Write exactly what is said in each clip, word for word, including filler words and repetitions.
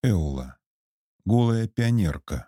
Эула. Голая пионерка.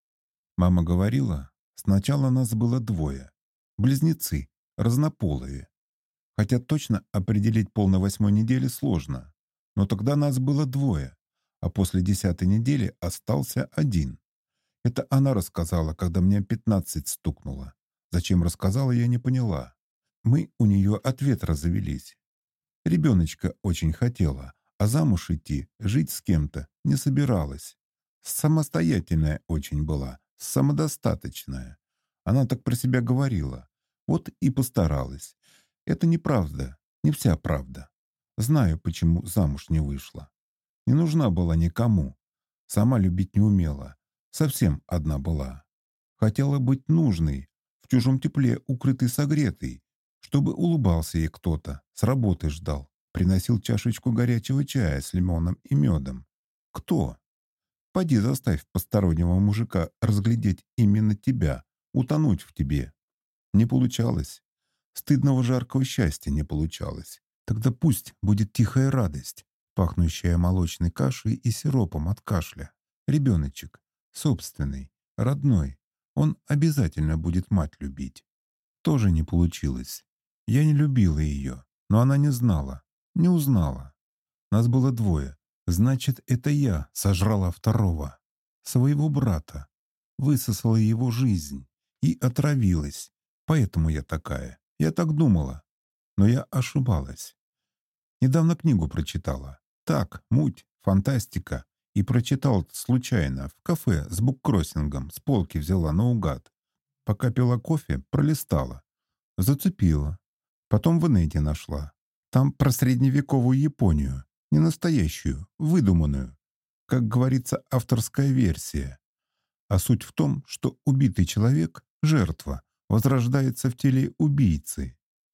Мама говорила, сначала нас было двое. Близнецы, разнополые. Хотя точно определить пол на восьмой неделе сложно. Но тогда нас было двое, а после десятой недели остался один. Это она рассказала, когда мне пятнадцать стукнуло. Зачем рассказала, я не поняла. Мы у нее от ветра завелись. Ребеночка очень хотела, а замуж идти, жить с кем-то не собиралась. Самостоятельная очень была, самодостаточная. Она так про себя говорила. Вот и постаралась. Это неправда, не вся правда. Знаю, почему замуж не вышла. Не нужна была никому. Сама любить не умела. Совсем одна была. Хотела быть нужной, в чужом тепле укрытый, согретый, чтобы улыбался ей кто-то, с работы ждал, приносил чашечку горячего чая с лимоном и медом. Кто? Поди заставь постороннего мужика разглядеть именно тебя, утонуть в тебе. Не получалось. Стыдного жаркого счастья не получалось. Тогда пусть будет тихая радость, пахнущая молочной кашей и сиропом от кашля. Ребеночек, собственный, родной, он обязательно будет мать любить. Тоже не получилось. Я не любила ее, но она не знала, не узнала. Нас было двое. Значит, это я сожрала второго, своего брата, высосала его жизнь и отравилась. Поэтому я такая. Я так думала. Но я ошибалась. Недавно книгу прочитала. Так, муть, фантастика. И прочитал случайно, в кафе с буккроссингом, с полки взяла наугад. Пока пила кофе, пролистала. Зацепила. Потом в инете нашла. Там про средневековую Японию. Не настоящую, выдуманную. Как говорится, авторская версия. А суть в том, что убитый человек, жертва, возрождается в теле убийцы.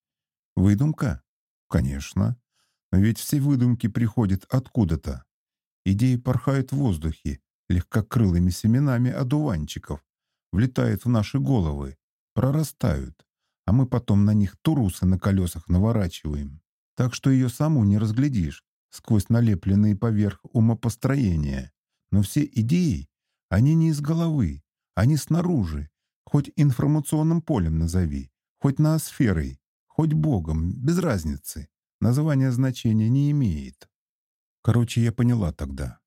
Выдумка? Конечно. Но ведь все выдумки приходят откуда-то. Идеи порхают в воздухе, легкокрылыми семенами одуванчиков, влетают в наши головы, прорастают, а мы потом на них турусы на колесах наворачиваем. Так что ее саму не разглядишь сквозь налепленные поверх умопостроения. Но все идеи, они не из головы, они снаружи, хоть информационным полем назови, хоть ноосферой, хоть Богом, без разницы. Название значения не имеет. Короче, я поняла тогда.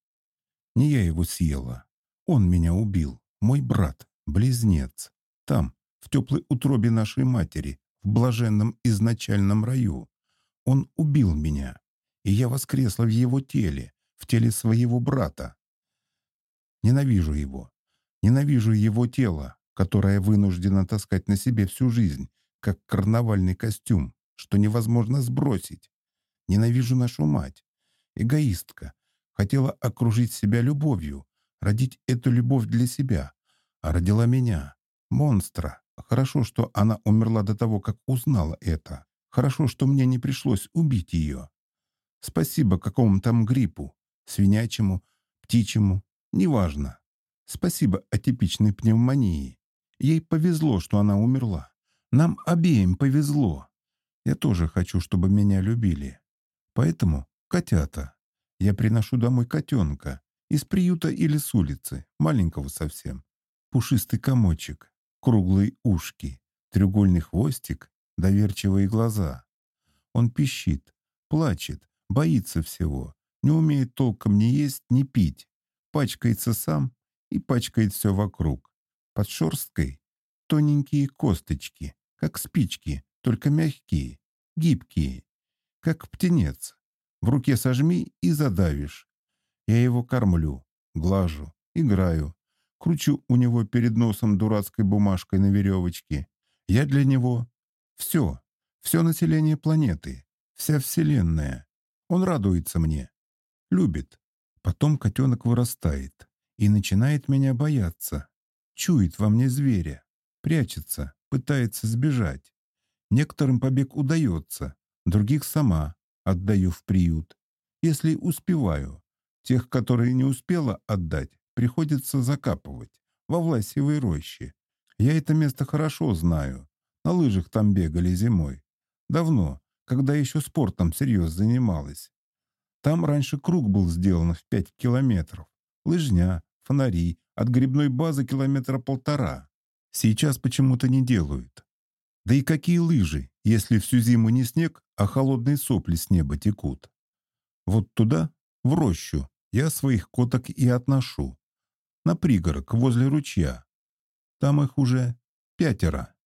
Не я его съела. Он меня убил. Мой брат, близнец. Там, в теплой утробе нашей матери, в блаженном изначальном раю. Он убил меня. И я воскресла в его теле, в теле своего брата. Ненавижу его. Ненавижу его тело, которое вынуждено таскать на себе всю жизнь, как карнавальный костюм, что невозможно сбросить. Ненавижу нашу мать. Эгоистка. Хотела окружить себя любовью, родить эту любовь для себя. А родила меня. Монстра. Хорошо, что она умерла до того, как узнала это. Хорошо, что мне не пришлось убить ее. Спасибо какому-то там гриппу, свинячьему, птичьему, неважно. Спасибо атипичной пневмонии. Ей повезло, что она умерла. Нам обеим повезло. Я тоже хочу, чтобы меня любили. Поэтому котята. Я приношу домой котенка. Из приюта или с улицы. Маленького совсем. Пушистый комочек. Круглые ушки. Треугольный хвостик. Доверчивые глаза. Он пищит. Плачет. Боится всего. Не умеет толком ни есть, ни пить. Пачкается сам и пачкает все вокруг. Под шерсткой тоненькие косточки. Как спички. Только мягкие. Гибкие. Как птенец. В руке сожми и задавишь. Я его кормлю, глажу, играю, кручу у него перед носом дурацкой бумажкой на веревочке. Я для него все, все население планеты, вся вселенная. Он радуется мне, любит. Потом котенок вырастает и начинает меня бояться. Чует во мне зверя, прячется, пытается сбежать. Некоторым побег удается, других сама отдаю в приют. Если успеваю. Тех, которые не успела отдать, приходится закапывать во Власьевой роще. Я это место хорошо знаю. На лыжах там бегали зимой. Давно, когда еще спортом всерьез занималась. Там раньше круг был сделан в пять километров. Лыжня, фонари, от грибной базы километра полтора. Сейчас почему-то не делают. Да и какие лыжи, если всю зиму не снег, а холодные сопли с неба текут? Вот туда, в рощу, я своих коток и отношу. На пригорок, возле ручья. Там их уже пятеро.